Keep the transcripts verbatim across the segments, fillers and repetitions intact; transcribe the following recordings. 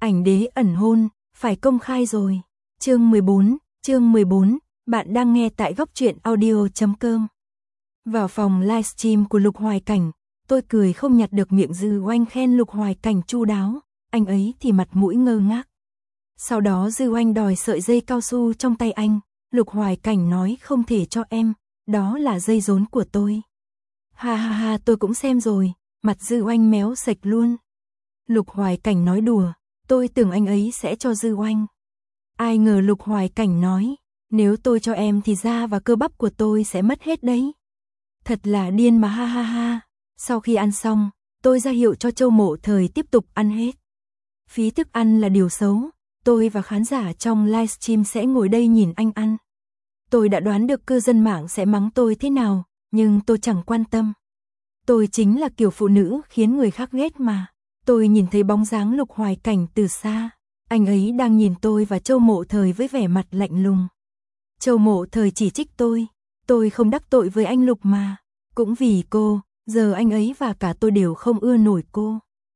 Ảnh đế ẩn hôn, phải công khai rồi. Chương mười bốn, chương mười bốn, bạn đang nghe tại góc truyện audio chấm com. Vào phòng livestream của Lục Hoài Cảnh, tôi cười không nhặt được miệng Dư Oanh khen Lục Hoài Cảnh chu đáo, anh ấy thì mặt mũi ngơ ngác. Sau đó Dư Oanh đòi sợi dây cao su trong tay anh, Lục Hoài Cảnh nói không thể cho em, đó là dây rốn của tôi. Ha ha ha, tôi cũng xem rồi, mặt Dư Oanh méo sạch luôn. Lục Hoài Cảnh nói đùa, tôi tưởng anh ấy sẽ cho Dư Oanh. Ai ngờ Lục Hoài Cảnh nói, nếu tôi cho em thì da và cơ bắp của tôi sẽ mất hết đấy. Thật là điên mà, ha ha ha. Sau khi ăn xong, tôi ra hiệu cho Châu Mộ Thời tiếp tục ăn hết. Phí thức ăn là điều xấu, tôi và khán giả trong livestream sẽ ngồi đây nhìn anh ăn. Tôi đã đoán được cư dân mạng sẽ mắng tôi thế nào, nhưng tôi chẳng quan tâm. Tôi chính là kiểu phụ nữ khiến người khác ghét mà. Tôi nhìn thấy bóng dáng Lục Hoài Cảnh từ xa, anh ấy đang nhìn tôi và Châu Mộ Thời với vẻ mặt lạnh lùng. Châu Mộ Thời chỉ trích tôi, tôi không đắc tội với anh Lục mà, cũng vì cô, giờ anh ấy và cả tôi đều không ưa nổi cô.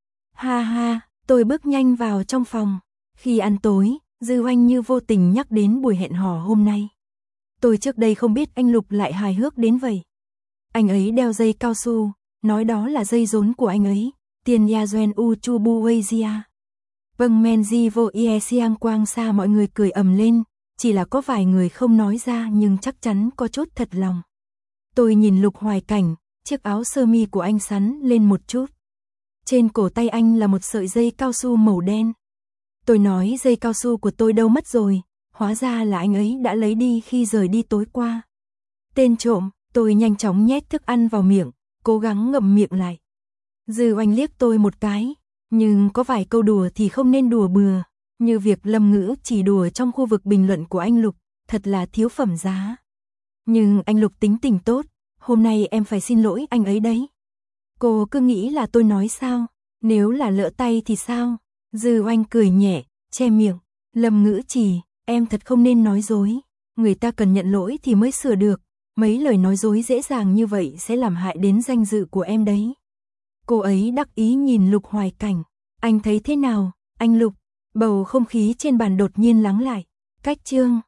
Ha ha, tôi bước nhanh vào trong phòng, khi ăn tối, Dư Oanh như vô tình nhắc đến buổi hẹn hò hôm nay. Tôi trước đây không biết anh Lục lại hài hước đến vậy. Anh ấy đeo dây cao su, nói đó là dây rốn của anh ấy. Tiền ya Duen U Chu Bu Weizia. Vâng men di vô ie siang quang xa, mọi người cười ầm lên, chỉ là có vài người không nói ra nhưng chắc chắn có chút thật lòng. Tôi nhìn Lục Hoài Cảnh, chiếc áo sơ mi của anh sắn lên một chút. Trên cổ tay anh là một sợi dây cao su màu đen. Tôi nói dây cao su của tôi đâu mất rồi, hóa ra là anh ấy đã lấy đi khi rời đi tối qua. Tên trộm, tôi nhanh chóng nhét thức ăn vào miệng, cố gắng ngậm miệng lại. Dư Oanh liếc tôi một cái, nhưng có vài câu đùa thì không nên đùa bừa, như việc Lâm Ngữ chỉ đùa trong khu vực bình luận của anh Lục, thật là thiếu phẩm giá. Nhưng anh Lục tính tình tốt, hôm nay em phải xin lỗi anh ấy đấy. Cô cứ nghĩ là tôi nói sao, nếu là lỡ tay thì sao? Dư Oanh cười nhẹ, che miệng, Lâm Ngữ chỉ, em thật không nên nói dối, người ta cần nhận lỗi thì mới sửa được, mấy lời nói dối dễ dàng như vậy sẽ làm hại đến danh dự của em đấy. Cô ấy đắc ý nhìn Lục Hoài Cảnh, anh thấy thế nào, anh Lục? Bầu không khí trên bàn đột nhiên lắng lại, cách chương.